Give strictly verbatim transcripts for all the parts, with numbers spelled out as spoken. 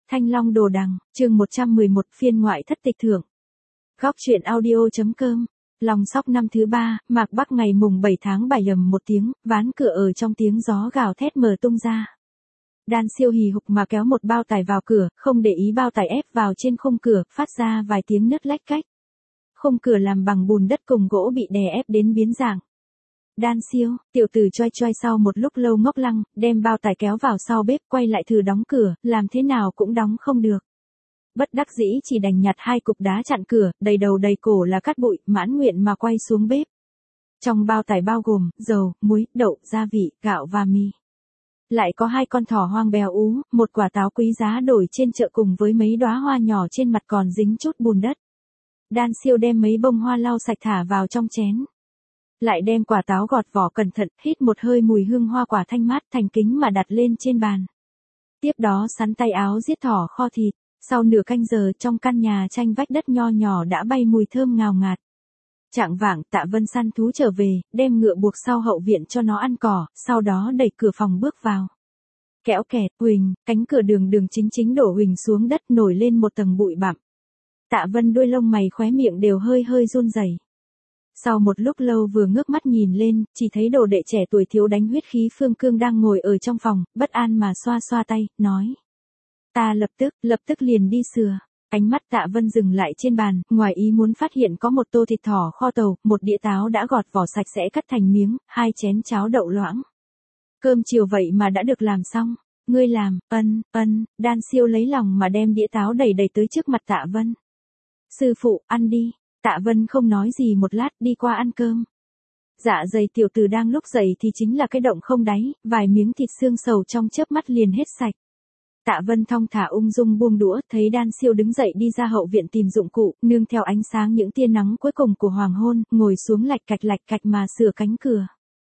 Thanh Long Đồ Đằng, chương một trăm mười một phiên ngoại thất tịch thượng. Góc truyện audio.com. Lòng sóc năm thứ ba, Mạc Bắc ngày mùng bảy tháng bảy ầm một tiếng, ván cửa ở trong tiếng gió gào thét mở tung ra. Đan Siêu hì hục mà kéo một bao tải vào cửa, không để ý bao tải ép vào trên khung cửa, phát ra vài tiếng nứt lách cách. Khung cửa làm bằng bùn đất cùng gỗ bị đè ép đến biến dạng. Đan Siêu, tiểu tử choai choai sau một lúc lâu ngốc lăng, đem bao tải kéo vào sau bếp, quay lại thử đóng cửa, làm thế nào cũng đóng không được. Bất đắc dĩ chỉ đành nhặt hai cục đá chặn cửa, đầy đầu đầy cổ là cát bụi, mãn nguyện mà quay xuống bếp. Trong bao tải bao gồm dầu, muối, đậu, gia vị, gạo và mì. Lại có hai con thỏ hoang béo ú, một quả táo quý giá đổi trên chợ cùng với mấy đóa hoa nhỏ trên mặt còn dính chút bùn đất. Đan Siêu đem mấy bông hoa lau sạch thả vào trong chén. Lại đem quả táo gọt vỏ cẩn thận, hít một hơi mùi hương hoa quả thanh mát thành kính mà đặt lên trên bàn. Tiếp đó sắn tay áo giết thỏ kho thịt. Sau nửa canh giờ trong căn nhà tranh vách đất nho nhỏ đã bay mùi thơm ngào ngạt. Chạng vạng Tạ Vân săn thú trở về, đem ngựa buộc sau hậu viện cho nó ăn cỏ, sau đó đẩy cửa phòng bước vào. Kéo kẹt, huỳnh, cánh cửa đường đường chính chính đổ huỳnh xuống đất nổi lên một tầng bụi bặm. Tạ Vân đuôi lông mày khóe miệng đều hơi hơi run rẩy. Sau một lúc lâu vừa ngước mắt nhìn lên, chỉ thấy đồ đệ trẻ tuổi thiếu đánh huyết khí Phương Cương đang ngồi ở trong phòng, bất an mà xoa xoa tay, nói. Ta lập tức, lập tức liền đi sửa. Ánh mắt Tạ Vân dừng lại trên bàn, ngoài ý muốn phát hiện có một tô thịt thỏ kho tàu, một đĩa táo đã gọt vỏ sạch sẽ cắt thành miếng, hai chén cháo đậu loãng. Cơm chiều vậy mà đã được làm xong. Ngươi làm, ân, ân, Đan Siêu lấy lòng mà đem đĩa táo đầy đầy tới trước mặt Tạ Vân. Sư phụ, ăn đi. Tạ Vân không nói gì một lát, đi qua ăn cơm. Dạ dày tiểu tử đang lúc dậy thì chính là cái động không đáy, vài miếng thịt xương sầu trong chớp mắt liền hết sạch. Tạ Vân thong thả ung dung buông đũa, thấy Đan Siêu đứng dậy đi ra hậu viện tìm dụng cụ, nương theo ánh sáng những tia nắng cuối cùng của hoàng hôn, ngồi xuống lạch cạch lạch cạch mà sửa cánh cửa.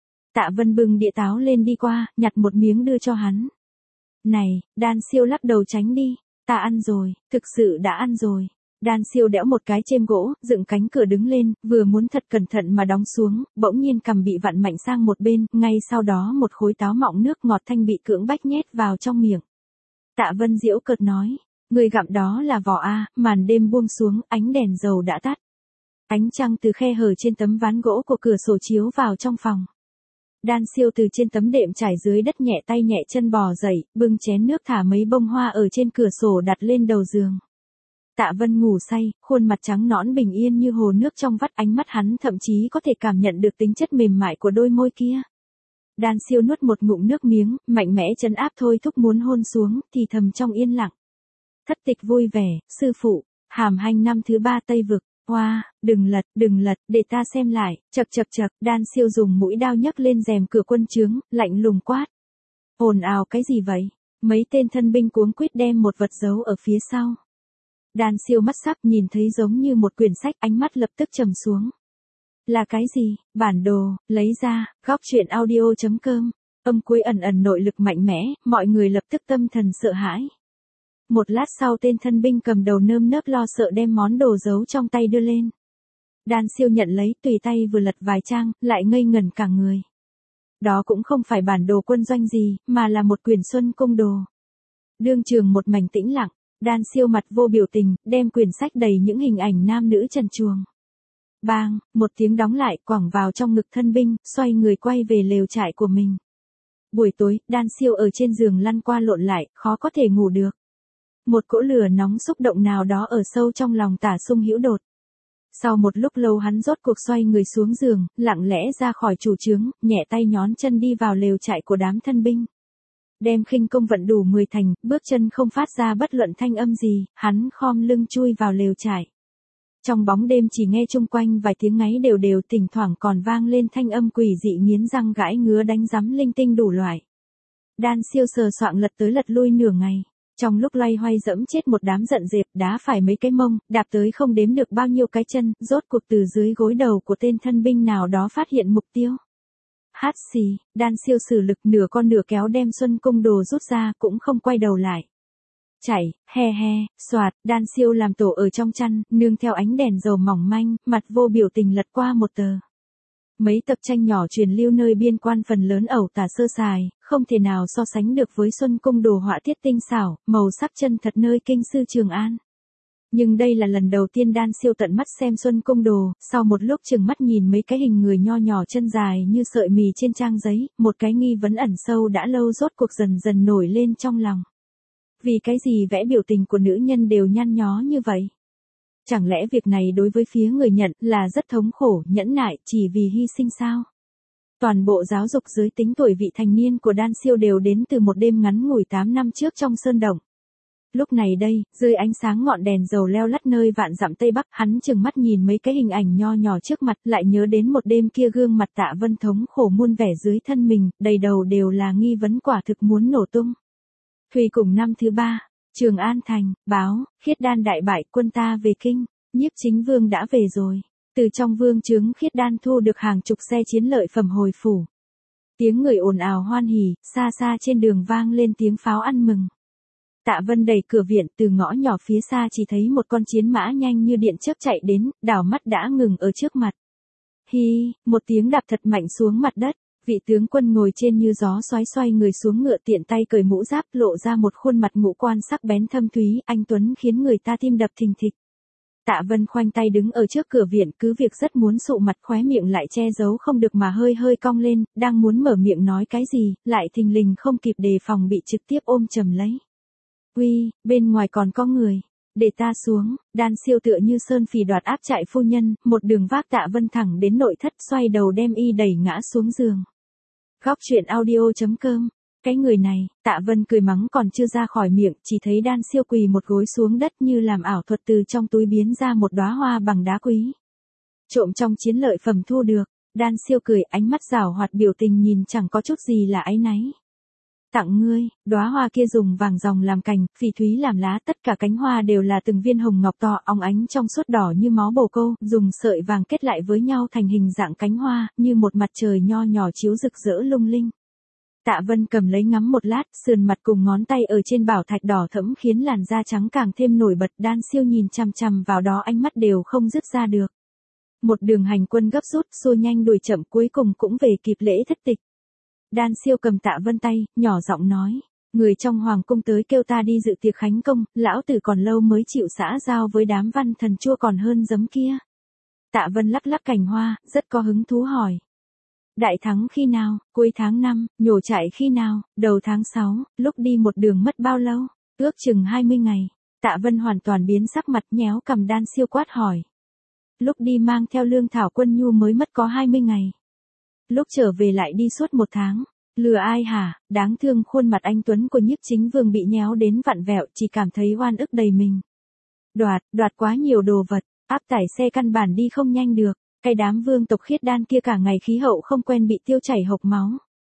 Tạ Vân bưng đĩa táo lên đi qua, nhặt một miếng đưa cho hắn. Này, Đan Siêu lắc đầu tránh đi, ta ăn rồi, thực sự đã ăn rồi. Đan Siêu đẽo một cái chêm gỗ, dựng cánh cửa đứng lên, vừa muốn thật cẩn thận mà đóng xuống, bỗng nhiên cằm bị vặn mạnh sang một bên, ngay sau đó một khối táo mọng nước ngọt thanh bị cưỡng bách nhét vào trong miệng. Tạ Vân giễu cợt nói, người gặm đó là vỏ a, màn đêm buông xuống, ánh đèn dầu đã tắt. Ánh trăng từ khe hở trên tấm ván gỗ của cửa sổ chiếu vào trong phòng. Đan Siêu từ trên tấm đệm trải dưới đất nhẹ tay nhẹ chân bò dậy, bưng chén nước thả mấy bông hoa ở trên cửa sổ đặt lên đầu giường. Tạ Vân ngủ say, khuôn mặt trắng nõn bình yên như hồ nước trong vắt, ánh mắt hắn thậm chí có thể cảm nhận được tính chất mềm mại của đôi môi kia. Đan Siêu nuốt một ngụm nước miếng, mạnh mẽ trấn áp thôi thúc muốn hôn xuống, thì thầm trong yên lặng. Thất tịch vui vẻ, sư phụ, hàm hanh năm thứ ba Tây Vực, hoa, wow, đừng lật, đừng lật, để ta xem lại, chật chật chật, Đan Siêu dùng mũi đao nhấc lên rèm cửa quân trướng, lạnh lùng quát. Ồn ào cái gì vậy? Mấy tên thân binh cuống quýt đem một vật giấu ở phía sau. Đan Siêu mắt sắc nhìn thấy giống như một quyển sách, ánh mắt lập tức trầm xuống. Là cái gì? Bản đồ, lấy ra, góc truyện audio.com. Âm cuối ẩn ẩn nội lực mạnh mẽ, mọi người lập tức tâm thần sợ hãi. Một lát sau tên thân binh cầm đầu nơm nớp lo sợ đem món đồ giấu trong tay đưa lên. Đan Siêu nhận lấy, tùy tay vừa lật vài trang, lại ngây ngẩn cả người. Đó cũng không phải bản đồ quân doanh gì, mà là một quyển Xuân Cung đồ. Đương trường một mảnh tĩnh lặng, Đan Siêu mặt vô biểu tình, đem quyển sách đầy những hình ảnh nam nữ trần truồng. Bang, một tiếng đóng lại, quẳng vào trong ngực thân binh, xoay người quay về lều trại của mình. Buổi tối, Đan Siêu ở trên giường lăn qua lộn lại, khó có thể ngủ được. Một cỗ lửa nóng xúc động nào đó ở sâu trong lòng Tả Sung Hữu đột. Sau một lúc lâu hắn rốt cuộc xoay người xuống giường, lặng lẽ ra khỏi chủ trướng, nhẹ tay nhón chân đi vào lều trại của đám thân binh. Đem khinh công vận đủ mười thành, bước chân không phát ra bất luận thanh âm gì, hắn khom lưng chui vào lều trại. Trong bóng đêm chỉ nghe chung quanh vài tiếng ngáy đều đều, thỉnh thoảng còn vang lên thanh âm quỷ dị nghiến răng gãi ngứa đánh rắm linh tinh đủ loại. Đan Siêu sờ soạng lật tới lật lui nửa ngày. Trong lúc loay hoay dẫm chết một đám giận dẹp, đá phải mấy cái mông, đạp tới không đếm được bao nhiêu cái chân, rốt cuộc từ dưới gối đầu của tên thân binh nào đó phát hiện mục tiêu. Hát xì, Đan Siêu sử lực nửa con nửa kéo đem Xuân Cung đồ rút ra, cũng không quay đầu lại. Chảy, he he, soạt, Đan Siêu làm tổ ở trong chăn, nương theo ánh đèn dầu mỏng manh, mặt vô biểu tình lật qua một tờ. Mấy tập tranh nhỏ truyền lưu nơi biên quan phần lớn ẩu tả sơ sài, không thể nào so sánh được với Xuân Cung đồ họa tiết tinh xảo, màu sắc chân thật nơi kinh sư Trường An. Nhưng đây là lần đầu tiên Đan Siêu tận mắt xem Xuân Cung đồ, sau một lúc chừng mắt nhìn mấy cái hình người nho nhỏ chân dài như sợi mì trên trang giấy, một cái nghi vấn ẩn sâu đã lâu rốt cuộc dần dần nổi lên trong lòng. Vì cái gì vẽ biểu tình của nữ nhân đều nhăn nhó như vậy? Chẳng lẽ việc này đối với phía người nhận là rất thống khổ, nhẫn nại chỉ vì hy sinh sao? Toàn bộ giáo dục giới tính tuổi vị thành niên của Đan Siêu đều đến từ một đêm ngắn ngủi tám năm trước trong sơn động. Lúc này đây, dưới ánh sáng ngọn đèn dầu leo lắt nơi vạn dặm Tây Bắc, hắn chừng mắt nhìn mấy cái hình ảnh nho nhỏ trước mặt, lại nhớ đến một đêm kia gương mặt Tạ Vân thống khổ muôn vẻ dưới thân mình, đầy đầu đều là nghi vấn quả thực muốn nổ tung. Thùy cùng năm thứ ba, Trường An thành, báo, Khiết Đan đại bại, quân ta về kinh, Nhiếp Chính Vương đã về rồi. Từ trong vương trướng Khiết Đan thu được hàng chục xe chiến lợi phẩm hồi phủ. Tiếng người ồn ào hoan hỉ, xa xa trên đường vang lên tiếng pháo ăn mừng. Tạ Vân đẩy cửa viện, từ ngõ nhỏ phía xa chỉ thấy một con chiến mã nhanh như điện chớp chạy đến, đảo mắt đã ngừng ở trước mặt. Hi, một tiếng đạp thật mạnh xuống mặt đất, vị tướng quân ngồi trên như gió xoáy xoay người xuống ngựa, tiện tay cởi mũ giáp, lộ ra một khuôn mặt ngũ quan sắc bén thâm thúy, anh tuấn khiến người ta tim đập thình thịch. Tạ Vân khoanh tay đứng ở trước cửa viện, cứ việc rất muốn sụ mặt, khóe miệng lại che giấu không được mà hơi hơi cong lên, đang muốn mở miệng nói cái gì, lại thình lình không kịp đề phòng bị trực tiếp ôm chầm lấy. Uy, bên ngoài còn có người, để ta xuống. Đan Siêu tựa như sơn phỉ đoạt áp trại phu nhân, một đường vác Tạ Vân thẳng đến nội thất, xoay đầu đem y đẩy ngã xuống giường. Góc truyện audio chấm com. Cái người này, Tạ Vân cười mắng còn chưa ra khỏi miệng, chỉ thấy Đan Siêu quỳ một gối xuống đất như làm ảo thuật, từ trong túi biến ra một đóa hoa bằng đá quý. Trộm trong chiến lợi phẩm thu được. Đan Siêu cười, ánh mắt giảo hoạt, biểu tình nhìn chẳng có chút gì là áy náy. Tặng ngươi, đóa hoa kia dùng vàng ròng làm cành, phỉ thúy làm lá, tất cả cánh hoa đều là từng viên hồng ngọc to óng ánh trong suốt đỏ như máu bồ câu, dùng sợi vàng kết lại với nhau thành hình dạng cánh hoa, như một mặt trời nho nhỏ chiếu rực rỡ lung linh. Tạ Vân cầm lấy ngắm một lát, sườn mặt cùng ngón tay ở trên bảo thạch đỏ thẫm khiến làn da trắng càng thêm nổi bật. Đan Siêu nhìn chằm chằm vào đó, ánh mắt đều không dứt ra được. Một đường hành quân gấp rút, xua nhanh đuổi chậm, cuối cùng cũng về kịp lễ thất tịch. Đan Siêu cầm Tạ Vân tay, nhỏ giọng nói, người trong hoàng cung tới kêu ta đi dự tiệc khánh công, lão tử còn lâu mới chịu xã giao với đám văn thần chua còn hơn giấm kia. Tạ Vân lắc lắc cành hoa, rất có hứng thú hỏi. Đại thắng khi nào, cuối tháng năm, nhổ trại khi nào, đầu tháng sáu, lúc đi một đường mất bao lâu, ước chừng hai mươi ngày. Tạ Vân hoàn toàn biến sắc mặt, nhéo cầm Đan Siêu quát hỏi. Lúc đi mang theo lương thảo quân nhu mới mất có hai mươi ngày. Lúc trở về lại đi suốt một tháng. Lừa ai hả? Đáng thương, khuôn mặt anh tuấn của Nhiếp Chính Vương bị nhéo đến vặn vẹo, chỉ cảm thấy oan ức đầy mình. Đoạt, đoạt quá nhiều đồ vật, áp tải xe căn bản đi không nhanh được. Cái đám vương tộc Khiết Đan kia cả ngày khí hậu không quen, bị tiêu chảy hộc máu.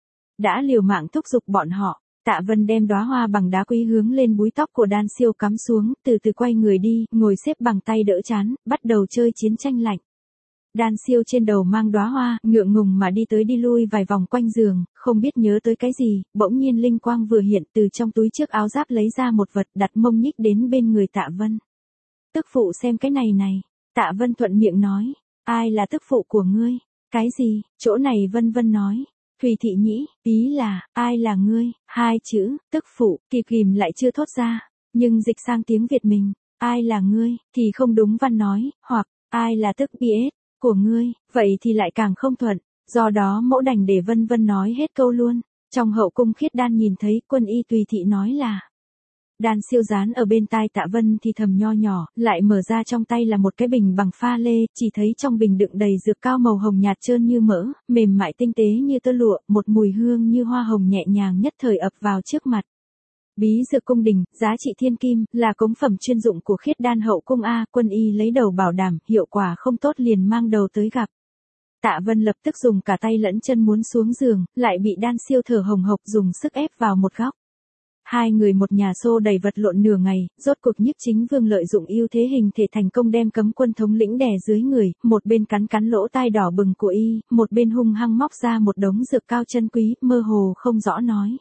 Đã liều mạng thúc giục bọn họ. Tạ Vân đem đóa hoa bằng đá quý hướng lên búi tóc của Đan Siêu cắm xuống, từ từ quay người đi, ngồi xếp bằng tay đỡ trán, bắt đầu chơi chiến tranh lạnh. Đan Siêu trên đầu mang đóa hoa, ngượng ngùng mà đi tới đi lui vài vòng quanh giường, không biết nhớ tới cái gì, bỗng nhiên linh quang vừa hiện, từ trong túi trước áo giáp lấy ra một vật, đặt mông nhích đến bên người Tạ Vân. Tức phụ xem cái này này. Tạ Vân thuận miệng nói, ai là tức phụ của ngươi? Cái gì? Chỗ này Vân Vân nói. Thùy Thị Nhĩ, ý là, ai là ngươi? Hai chữ, tức phụ, kịp kìm lại chưa thốt ra, nhưng dịch sang tiếng Việt mình, ai là ngươi, thì không đúng. Văn nói, hoặc, ai là tức biết của ngươi, vậy thì lại càng không thuận, do đó mẫu đành để Vân Vân nói hết câu luôn. Trong hậu cung Khiết Đan nhìn thấy Quân Y tùy thị nói là. Đan Siêu dán ở bên tai Tạ Vân thì thầm nho nhỏ, lại mở ra trong tay là một cái bình bằng pha lê, chỉ thấy trong bình đựng đầy dược cao màu hồng nhạt trơn như mỡ, mềm mại tinh tế như tơ lụa, một mùi hương như hoa hồng nhẹ nhàng nhất thời ập vào trước mặt. Bí dược cung đình, giá trị thiên kim, là cống phẩm chuyên dụng của Khiết Đan hậu cung a. Quân Y lấy đầu bảo đảm, hiệu quả không tốt liền mang đầu tới gặp. Tạ Vân lập tức dùng cả tay lẫn chân muốn xuống giường, lại bị Đan Siêu thở hồng hộc dùng sức ép vào một góc. Hai người một nhà xô đẩy vật lộn nửa ngày, rốt cuộc Nhiếp Chính Vương lợi dụng ưu thế hình thể thành công đem Cấm Quân thống lĩnh đè dưới người, một bên cắn cắn lỗ tai đỏ bừng của y, một bên hung hăng móc ra một đống dược cao chân quý, mơ hồ không rõ nói.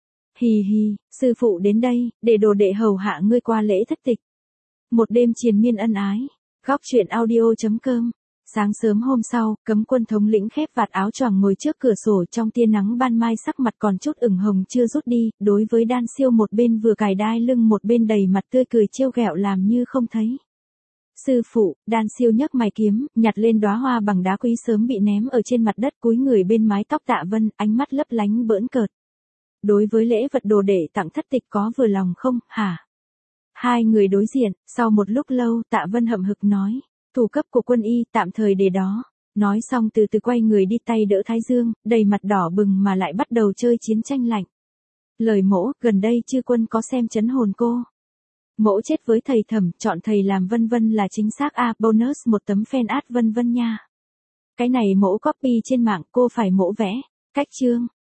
Hì hì, sư phụ đến đây, để đồ đệ hầu hạ ngươi qua lễ thất tịch. Một đêm triền miên ân ái. Góc truyện audio chấm com Sáng sớm hôm sau, Cấm Quân thống lĩnh khép vạt áo choàng ngồi trước cửa sổ trong tia nắng ban mai, sắc mặt còn chút ửng hồng chưa rút đi, đối với Đan Siêu một bên vừa cài đai lưng một bên đầy mặt tươi cười trêu ghẹo làm như không thấy. Sư phụ, Đan Siêu nhấc mày kiếm, nhặt lên đóa hoa bằng đá quý sớm bị ném ở trên mặt đất, cúi người bên mái tóc Tạ Vân, ánh mắt lấp lánh bỡn cợt. Đối với lễ vật đồ để tặng thất tịch có vừa lòng không, hả? Hai người đối diện, sau một lúc lâu Tạ Vân hậm hực nói, thủ cấp của quân y tạm thời để đó. Nói xong từ từ quay người đi, tay đỡ thái dương, đầy mặt đỏ bừng mà lại bắt đầu chơi chiến tranh lạnh. Lời mỗ, gần đây chư quân có xem chấn hồn cô. Mỗ chết với thầy Thẩm, chọn thầy làm vân vân là chính xác a, à, bonus một tấm fan art vân vân nha. Cái này mỗ copy trên mạng, cô phải mỗ vẽ. Cách chương.